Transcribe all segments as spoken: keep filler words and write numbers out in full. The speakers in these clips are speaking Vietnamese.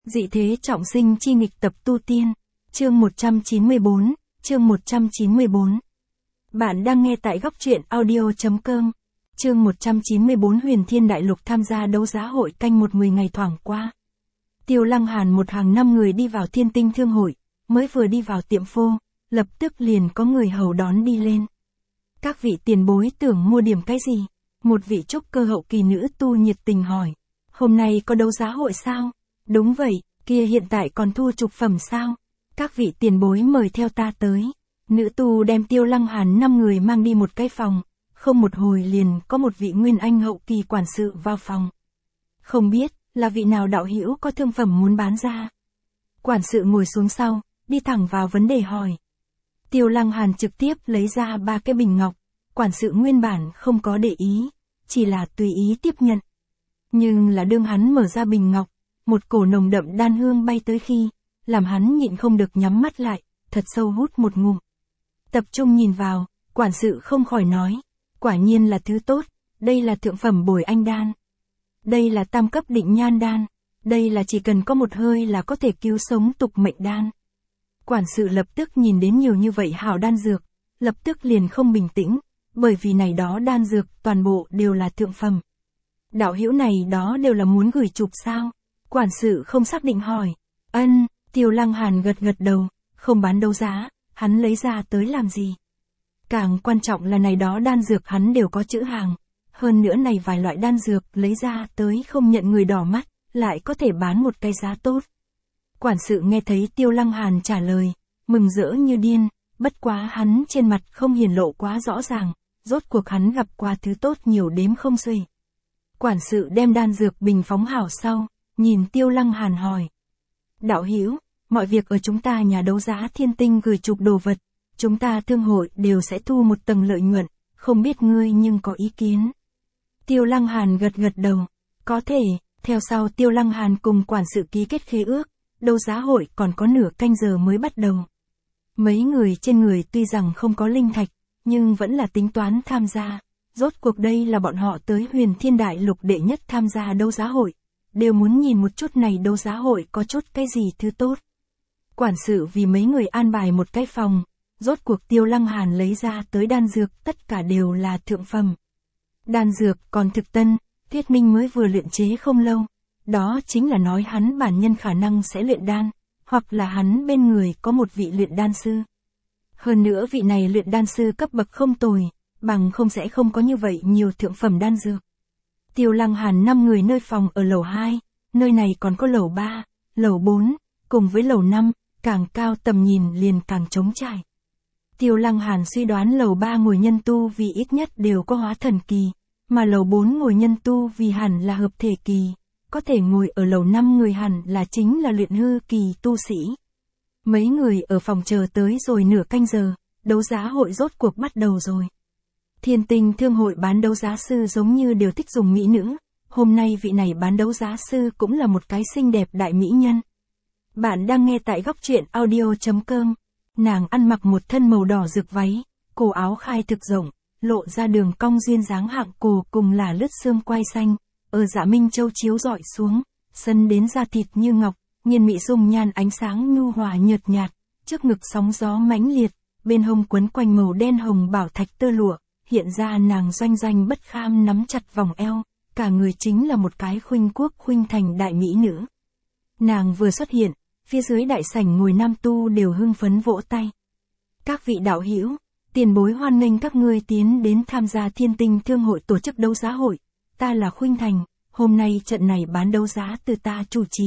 Dị thế trọng sinh chi nghịch tập tu tiên, chương một trăm chín mươi bốn, chương một trăm chín mươi bốn. Bạn đang nghe tại góc truyện audio chấm com. Chương một trăm chín mươi bốn Huyền Thiên Đại Lục tham gia đấu giá hội canh một mười ngày thoảng qua. Tiêu Lăng Hàn một hàng năm người đi vào Thiên Tinh Thương hội, mới vừa đi vào tiệm phô, lập tức liền có người hầu đón đi lên. Các vị tiền bối tưởng mua điểm cái gì? Một vị trúc cơ hậu kỳ nữ tu nhiệt tình hỏi. Hôm nay có đấu giá hội sao? Đúng vậy, kia hiện tại còn thu trục phẩm sao? Các vị tiền bối mời theo ta tới. Nữ tu đem Tiêu Lăng Hàn năm người mang đi một cái phòng, không một hồi liền có một vị nguyên anh hậu kỳ quản sự vào phòng. Không biết, là vị nào đạo hữu có thương phẩm muốn bán ra. Quản sự ngồi xuống sau, đi thẳng vào vấn đề hỏi. Tiêu Lăng Hàn trực tiếp lấy ra ba cái bình ngọc, quản sự nguyên bản không có để ý, chỉ là tùy ý tiếp nhận. Nhưng là đương hắn mở ra bình ngọc, một cổ nồng đậm đan hương bay tới khi, làm hắn nhịn không được nhắm mắt lại, thật sâu hút một ngụm. Tập trung nhìn vào, quản sự không khỏi nói, quả nhiên là thứ tốt, đây là thượng phẩm bồi anh đan. Đây là tam cấp định nhan đan, đây là chỉ cần có một hơi là có thể cứu sống tục mệnh đan. Quản sự lập tức nhìn đến nhiều như vậy hảo đan dược, lập tức liền không bình tĩnh, bởi vì này đó đan dược toàn bộ đều là thượng phẩm. Đạo hữu này đó đều là muốn gửi chụp sao? Quản sự không xác định hỏi. Ân, Tiêu Lăng Hàn gật gật đầu, không bán đấu giá, hắn lấy ra tới làm gì? Càng quan trọng là này đó đan dược hắn đều có chữ hàng, hơn nữa này vài loại đan dược lấy ra tới không nhận người đỏ mắt, lại có thể bán một cái giá tốt. Quản sự nghe thấy Tiêu Lăng Hàn trả lời, mừng rỡ như điên, bất quá hắn trên mặt không hiển lộ quá rõ ràng, rốt cuộc hắn gặp qua thứ tốt nhiều đếm không xuể. Quản sự đem đan dược bình phóng hảo sau, nhìn Tiêu Lăng Hàn hỏi. Đạo hữu, mọi việc ở chúng ta nhà đấu giá Thiên Tinh gửi chụp đồ vật, chúng ta thương hội đều sẽ thu một tầng lợi nhuận, không biết ngươi nhưng có ý kiến. Tiêu Lăng Hàn gật gật đầu, có thể, theo sau Tiêu Lăng Hàn cùng quản sự ký kết khế ước, đấu giá hội còn có nửa canh giờ mới bắt đầu. Mấy người trên người tuy rằng không có linh thạch, nhưng vẫn là tính toán tham gia, rốt cuộc đây là bọn họ tới Huyền Thiên Đại Lục đệ nhất tham gia đấu giá hội, đều muốn nhìn một chút này đấu giá hội có chút cái gì thứ tốt. Quản sự vì mấy người an bài một cái phòng, rốt cuộc Tiêu Lăng Hàn lấy ra tới đan dược tất cả đều là thượng phẩm. Đan dược còn thực tân, thuyết minh mới vừa luyện chế không lâu, đó chính là nói hắn bản nhân khả năng sẽ luyện đan, hoặc là hắn bên người có một vị luyện đan sư. Hơn nữa vị này luyện đan sư cấp bậc không tồi, bằng không sẽ không có như vậy nhiều thượng phẩm đan dược. Tiêu Lăng Hàn năm người nơi phòng ở lầu hai, nơi này còn có lầu ba, lầu bốn, cùng với lầu năm, càng cao tầm nhìn liền càng trống trải. Tiêu Lăng Hàn suy đoán lầu ba ngồi nhân tu vì ít nhất đều có hóa thần kỳ, mà lầu bốn ngồi nhân tu vì hẳn là hợp thể kỳ, có thể ngồi ở lầu năm người hẳn là chính là luyện hư kỳ tu sĩ. Mấy người ở phòng chờ tới rồi nửa canh giờ, đấu giá hội rốt cuộc bắt đầu rồi. Thiên Tinh Thương hội bán đấu giá sư giống như đều thích dùng mỹ nữ, hôm nay vị này bán đấu giá sư cũng là một cái xinh đẹp đại mỹ nhân. Bạn đang nghe tại góc truyện audio chấm com, nàng ăn mặc một thân màu đỏ rực váy, cổ áo khai thực rộng, lộ ra đường cong duyên dáng hạng cổ cùng là lướt xương quai xanh, ở Dạ Minh Châu chiếu rọi xuống, sân đến da thịt như ngọc, nghiền mị dung nhan ánh sáng nhu hòa nhợt nhạt, trước ngực sóng gió mãnh liệt, bên hông quấn quanh màu đen hồng bảo thạch tơ lụa, hiện ra nàng doanh doanh bất kham nắm chặt vòng eo, cả người chính là một cái khuynh quốc khuynh thành đại mỹ nữ. Nàng vừa xuất hiện, phía dưới đại sảnh ngồi nam tu đều hưng phấn vỗ tay. Các vị đạo hữu, tiền bối hoan nghênh các ngươi tiến đến tham gia Thiên Tinh Thương hội tổ chức đấu giá hội, ta là Khuynh Thành, hôm nay trận này bán đấu giá từ ta chủ trì.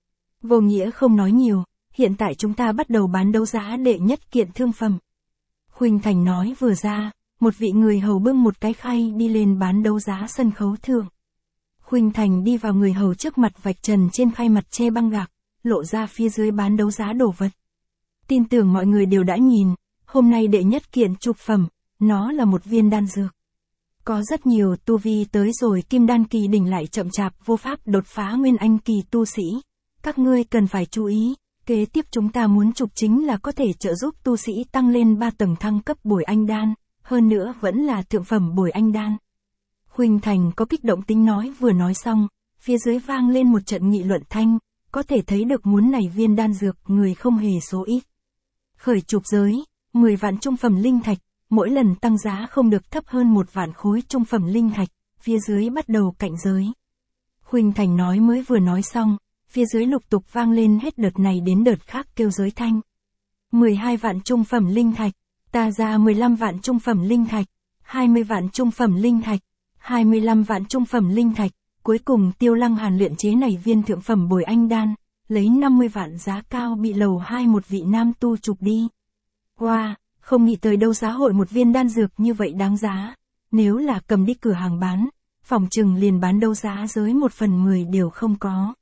Vô nghĩa không nói nhiều, hiện tại chúng ta bắt đầu bán đấu giá đệ nhất kiện thương phẩm. Khuynh Thành nói vừa ra, một vị người hầu bưng một cái khay đi lên bán đấu giá sân khấu thượng. Khuynh Thành đi vào người hầu trước mặt vạch trần trên khay mặt che băng gạc, lộ ra phía dưới bán đấu giá đồ vật. Tin tưởng mọi người đều đã nhìn, hôm nay đệ nhất kiện trục phẩm, nó là một viên đan dược. Có rất nhiều tu vi tới rồi kim đan kỳ đỉnh lại chậm chạp vô pháp đột phá nguyên anh kỳ tu sĩ. Các ngươi cần phải chú ý, kế tiếp chúng ta muốn trục chính là có thể trợ giúp tu sĩ tăng lên ba tầng thăng cấp bồi anh đan, hơn nữa vẫn là thượng phẩm bồi anh đan. Khuynh Thành có kích động tính nói vừa nói xong, phía dưới vang lên một trận nghị luận thanh, có thể thấy được muốn này viên đan dược người không hề số ít. Khởi chụp giới, mười vạn trung phẩm linh thạch, mỗi lần tăng giá không được thấp hơn một vạn khối trung phẩm linh thạch, phía dưới bắt đầu cạnh giới. Khuynh Thành nói mới vừa nói xong, phía dưới lục tục vang lên hết đợt này đến đợt khác kêu giới thanh. mười hai vạn trung phẩm linh thạch, ta ra mười lăm vạn trung phẩm linh thạch, hai mươi vạn trung phẩm linh thạch, hai mươi lăm vạn trung phẩm linh thạch, cuối cùng Tiêu Lăng Hàn luyện chế này viên thượng phẩm bồi anh đan, lấy năm mươi vạn giá cao bị lầu hai một vị nam tu chụp đi. Wow, không nghĩ tới đấu giá hội một viên đan dược như vậy đáng giá, nếu là cầm đi cửa hàng bán, phòng trừng liền bán đấu giá giới một phần mười đều không có.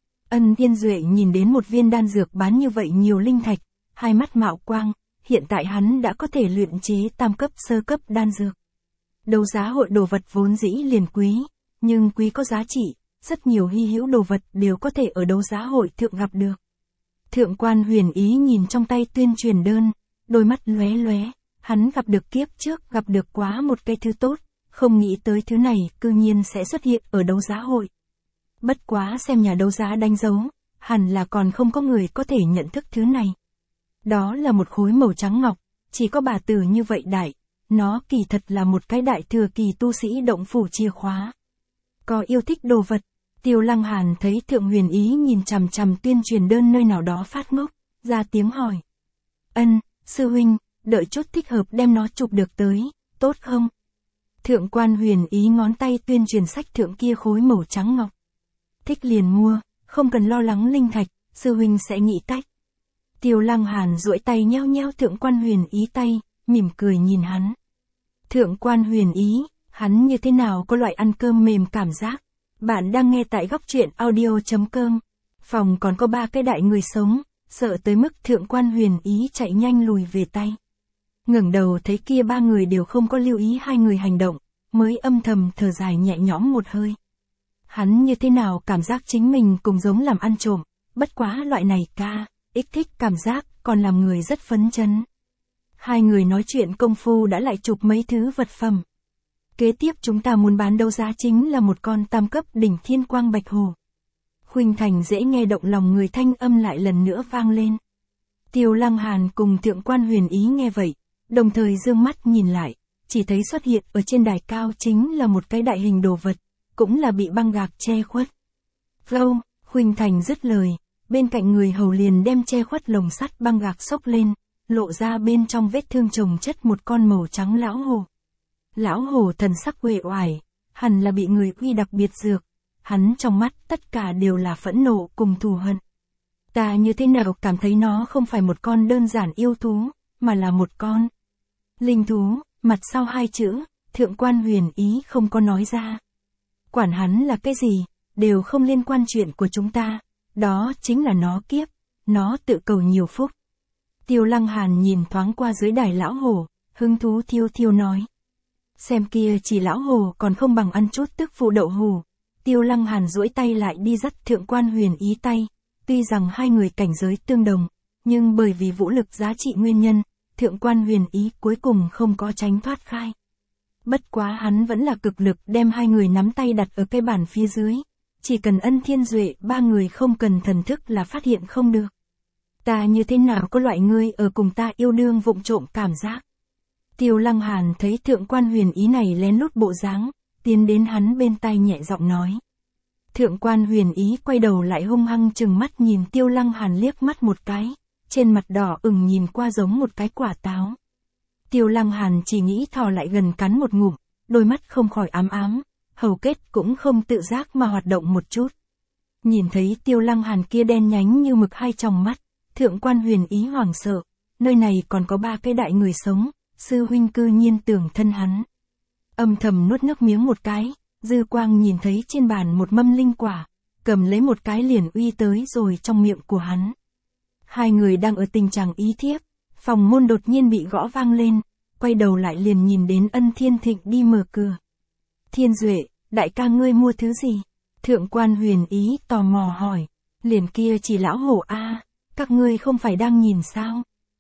Ân Thiên Duệ nhìn đến một viên đan dược bán như vậy nhiều linh thạch, hai mắt mạo quang, hiện tại hắn đã có thể luyện chế tam cấp sơ cấp đan dược. Đấu giá hội đồ vật vốn dĩ liền quý, nhưng quý có giá trị, rất nhiều hy hữu đồ vật đều có thể ở đấu giá hội thượng gặp được. Thượng quan Huyền Ý nhìn trong tay tuyên truyền đơn, đôi mắt lóe lóe, hắn gặp được kiếp trước gặp được quá một cái thứ tốt, không nghĩ tới thứ này cư nhiên sẽ xuất hiện ở đấu giá hội. Bất quá xem nhà đấu giá đánh dấu, hẳn là còn không có người có thể nhận thức thứ này. Đó là một khối màu trắng ngọc, chỉ có bà tử như vậy đại, nó kỳ thật là một cái đại thừa kỳ tu sĩ động phủ chìa khóa. Có yêu thích đồ vật, Tiêu Lăng Hàn thấy Thượng Huyền Ý nhìn chằm chằm tuyên truyền đơn nơi nào đó phát ngốc, ra tiếng hỏi. Ân, sư huynh, đợi chút thích hợp đem nó chụp được tới, tốt không? Thượng quan Huyền Ý ngón tay tuyên truyền sách thượng kia khối màu trắng ngọc. Thích liền mua, không cần lo lắng linh thạch, sư huynh sẽ nghĩ cách. Tiêu Lăng Hàn duỗi tay nheo nheo Thượng quan Huyền Ý tay, mỉm cười nhìn hắn. Thượng quan Huyền Ý, hắn như thế nào có loại ăn cơm mềm cảm giác. Bạn đang nghe tại góc truyện audio chấm com. Phòng còn có ba cái đại người sống, sợ tới mức Thượng quan Huyền Ý chạy nhanh lùi về tay. Ngẩng đầu thấy kia ba người đều không có lưu ý hai người hành động, mới âm thầm thở dài nhẹ nhõm một hơi. Hắn như thế nào cảm giác chính mình cùng giống làm ăn trộm, bất quá loại này ca, ích thích cảm giác, còn làm người rất phấn chấn. Hai người nói chuyện công phu đã lại chụp mấy thứ vật phẩm. Kế tiếp chúng ta muốn bán đấu giá chính là một con tam cấp đỉnh thiên quang bạch hổ. Khuynh Thành dễ nghe động lòng người thanh âm lại lần nữa vang lên. Tiêu Lăng Hàn cùng Thượng quan Huyền Ý nghe vậy, đồng thời dương mắt nhìn lại, chỉ thấy xuất hiện ở trên đài cao chính là một cái đại hình đồ vật, cũng là bị băng gạc che khuất. Flow, Khuynh Thành dứt lời, bên cạnh người hầu liền đem che khuất lồng sắt băng gạc xốc lên, lộ ra bên trong vết thương chồng chất một con màu trắng lão hổ. Lão hổ thần sắc uể oải, hẳn là bị người uy đặc biệt dược, hắn trong mắt tất cả đều là phẫn nộ cùng thù hận. Ta như thế nào cảm thấy nó không phải một con đơn giản yêu thú, mà là một con linh thú, mặt sau hai chữ, Thượng quan Huyền Ý không có nói ra. Quản hắn là cái gì, đều không liên quan chuyện của chúng ta, đó chính là nó kiếp, nó tự cầu nhiều phúc. Tiêu Lăng Hàn nhìn thoáng qua dưới đài lão hổ, hứng thú thiêu thiêu nói. Xem kia chỉ lão hồ còn không bằng ăn chút tức phụ đậu hù. Tiêu Lăng Hàn duỗi tay lại đi dắt Thượng quan Huyền Ý tay, tuy rằng hai người cảnh giới tương đồng, nhưng bởi vì vũ lực giá trị nguyên nhân, Thượng quan Huyền Ý cuối cùng không có tránh thoát khai. Bất quá hắn vẫn là cực lực đem hai người nắm tay đặt ở cái bàn phía dưới, chỉ cần Ân Thiên Duệ ba người không cần thần thức là phát hiện không được. Ta như thế nào có loại ngươi ở cùng ta yêu đương vụng trộm cảm giác. Tiêu Lăng Hàn thấy Thượng quan Huyền Ý này lén lút bộ dáng, tiến đến hắn bên tai nhẹ giọng nói. Thượng quan Huyền Ý quay đầu lại hung hăng chừng mắt nhìn Tiêu Lăng Hàn liếc mắt một cái, trên mặt đỏ ửng nhìn qua giống một cái quả táo. Tiêu Lăng Hàn chỉ nghĩ thò lại gần cắn một ngụm, đôi mắt không khỏi ám ám, hầu kết cũng không tự giác mà hoạt động một chút. Nhìn thấy Tiêu Lăng Hàn kia đen nhánh như mực hai tròng mắt, Thượng quan Huyền Ý hoảng sợ, nơi này còn có ba cái đại người sống, sư huynh cư nhiên tưởng thân hắn. Âm thầm nuốt nước miếng một cái, dư quang nhìn thấy trên bàn một mâm linh quả, cầm lấy một cái liền uy tới rồi trong miệng của hắn. Hai người đang ở tình trạng ý thiếp, phòng môn đột nhiên bị gõ vang lên, quay đầu lại liền nhìn đến Ân Thiên Thịnh đi mở cửa. Thiên Duệ, đại ca ngươi mua thứ gì? Thượng quan Huyền Ý tò mò hỏi, liền kia chỉ lão hổ a, các ngươi không phải đang nhìn sao?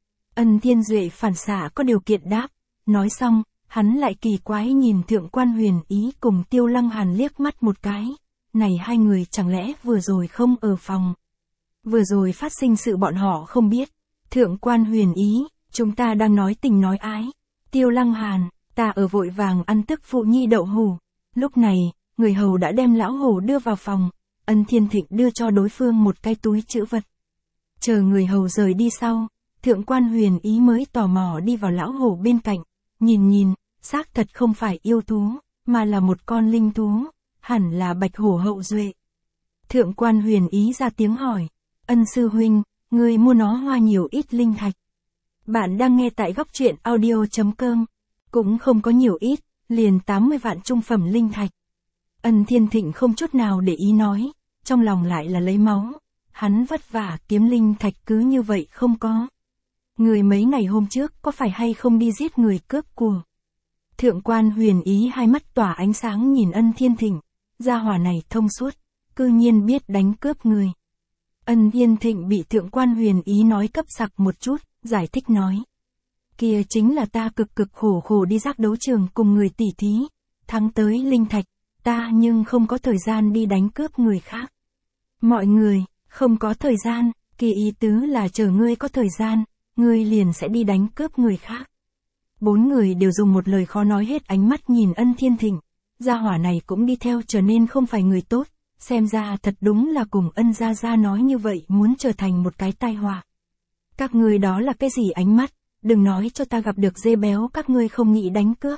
Ân Thiên Duệ phản xạ có điều kiện đáp, nói xong, hắn lại kỳ quái nhìn Thượng quan Huyền Ý cùng Tiêu Lăng Hàn liếc mắt một cái, này hai người chẳng lẽ vừa rồi không ở phòng. Vừa rồi phát sinh sự bọn họ không biết. Thượng quan Huyền Ý, chúng ta đang nói tình nói ái. Tiêu Lăng Hàn, ta ở vội vàng ăn tức phụ nhi đậu hủ. Lúc này, người hầu đã đem lão hổ đưa vào phòng. Ân Thiên Thịnh đưa cho đối phương một cái túi trữ vật. Chờ người hầu rời đi sau, Thượng quan Huyền Ý mới tò mò đi vào lão hổ bên cạnh. Nhìn nhìn, xác thật không phải yêu thú, mà là một con linh thú, hẳn là bạch hổ hậu duệ. Thượng quan Huyền Ý ra tiếng hỏi, Ân sư huynh, người mua nó hoa nhiều ít linh thạch. Bạn đang nghe tại góc truyện audio chấm com, cũng không có nhiều ít, liền tám mươi vạn trung phẩm linh thạch. Ân Thiên Thịnh không chút nào để ý nói, trong lòng lại là lấy máu, hắn vất vả kiếm linh thạch cứ như vậy không có. Người mấy ngày hôm trước có phải hay không đi giết người cướp của? Thượng quan Huyền Ý hai mắt tỏa ánh sáng nhìn Ân Thiên Thịnh, gia hỏa này thông suốt, cư nhiên biết đánh cướp người. Ân Thiên Thịnh bị Thượng quan Huyền Ý nói cấp sặc một chút, giải thích nói. Kia chính là ta cực cực khổ khổ đi giác đấu trường cùng người tỉ thí, thắng tới linh thạch, ta nhưng không có thời gian đi đánh cướp người khác. Mọi người, không có thời gian, kỳ ý tứ là chờ ngươi có thời gian, ngươi liền sẽ đi đánh cướp người khác. Bốn người đều dùng một lời khó nói hết ánh mắt nhìn Ân Thiên Thịnh, gia hỏa này cũng đi theo trở nên không phải người tốt, xem ra thật đúng là cùng Ân gia gia nói như vậy muốn trở thành một cái tai họa. Các ngươi đó là cái gì ánh mắt, đừng nói cho ta gặp được dê béo các ngươi không nghĩ đánh cướp.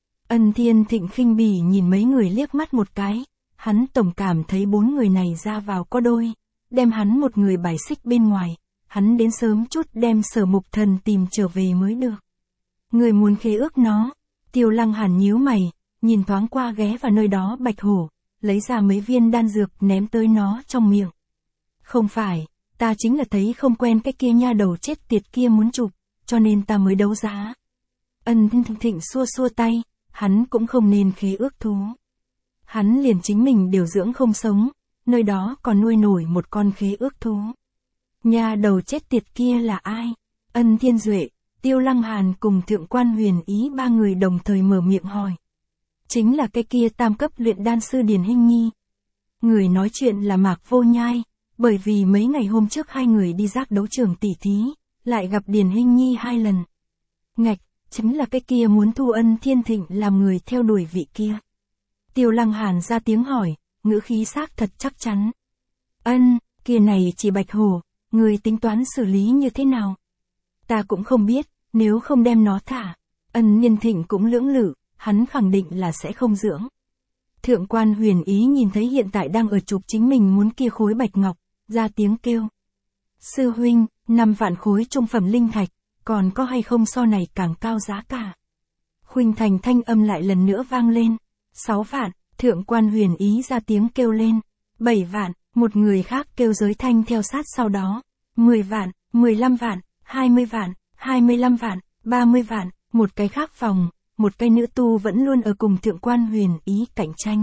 Ân Thiên Thịnh khinh bỉ nhìn mấy người liếc mắt một cái, hắn tổng cảm thấy bốn người này ra vào có đôi, đem hắn một người bài xích bên ngoài, hắn đến sớm chút đem Sở Mục Thần tìm trở về mới được. Người muốn khế ước nó. Tiêu Lăng Hàn nhíu mày, nhìn thoáng qua ghé vào nơi đó bạch hổ, lấy ra mấy viên đan dược ném tới nó trong miệng. Không phải, ta chính là thấy không quen cái kia nha đầu chết tiệt kia muốn chụp, cho nên ta mới đấu giá. Ân Thiên Thịnh xua xua tay, hắn cũng không nên khế ước thú. Hắn liền chính mình điều dưỡng không sống, nơi đó còn nuôi nổi một con khế ước thú. Nha đầu chết tiệt kia là ai? Ân Thiên Duệ, Tiêu Lăng Hàn cùng Thượng quan Huyền Ý ba người đồng thời mở miệng hỏi. Chính là cái kia tam cấp luyện đan sư Điền Hinh Nhi. Người nói chuyện là Mạc Vô Nhai, bởi vì mấy ngày hôm trước hai người đi giác đấu trường tỉ thí, lại gặp Điền Hinh Nhi hai lần. Ngạch, chính là cái kia muốn thu Ân Thiên Thịnh làm người theo đuổi vị kia. Tiêu Lăng Hàn ra tiếng hỏi, ngữ khí xác thật chắc chắn. Ân, kia này chỉ bạch hổ, người tính toán xử lý như thế nào? Ta cũng không biết, nếu không đem nó thả. Ân Thiên Thịnh cũng lưỡng lự, hắn khẳng định là sẽ không dưỡng. Thượng quan Huyền Ý nhìn thấy hiện tại đang ở chụp chính mình muốn kia khối bạch ngọc, ra tiếng kêu. Sư huynh, năm vạn khối trung phẩm linh thạch, còn có hay không so này càng cao giá cả? Khuynh Thành thanh âm lại lần nữa vang lên. Sáu vạn, Thượng quan Huyền Ý ra tiếng kêu lên. Bảy vạn, một người khác kêu giới thanh theo sát sau đó. Mười vạn, mười lăm vạn, hai mươi vạn, hai mươi lăm vạn, ba mươi vạn, một cái khác phòng, một cái nữ tu vẫn luôn ở cùng Thượng quan Huyền Ý cạnh tranh.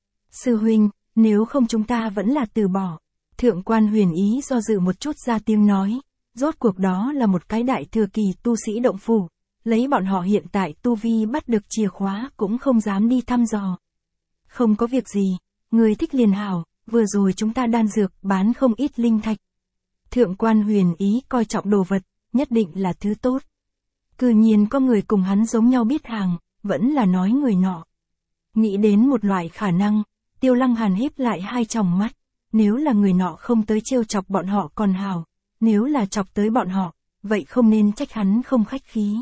Sư huynh, nếu không chúng ta vẫn là từ bỏ. Thượng quan Huyền Ý do dự một chút ra tiếng nói, rốt cuộc đó là một cái đại thừa kỳ tu sĩ động phủ, lấy bọn họ hiện tại tu vi bắt được chìa khóa cũng không dám đi thăm dò. Không có việc gì, người thích liền hảo, vừa rồi chúng ta đan dược bán không ít linh thạch. Thượng quan Huyền Ý coi trọng đồ vật, nhất định là thứ tốt. Cư nhiên có người cùng hắn giống nhau biết hàng, vẫn là nói người nọ. Nghĩ đến một loại khả năng, Tiêu Lăng Hàn híp lại hai tròng mắt, nếu là người nọ không tới trêu chọc bọn họ còn hảo, nếu là chọc tới bọn họ, vậy không nên trách hắn không khách khí.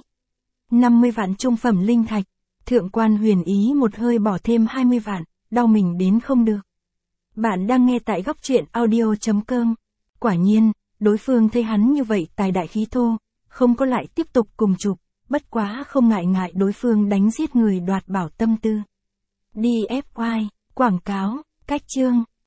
năm mươi vạn trung phẩm linh thạch, Thượng quan Huyền Ý một hơi bỏ thêm hai mươi vạn, đau mình đến không được. Bạn đang nghe tại góc truyện audio chấm com. Quả nhiên, đối phương thấy hắn như vậy tài đại khí thô, không có lại tiếp tục cùng chụp, bất quá không ngại ngại đối phương đánh giết người đoạt bảo tâm tư. đê ép i, quảng cáo, cách chương,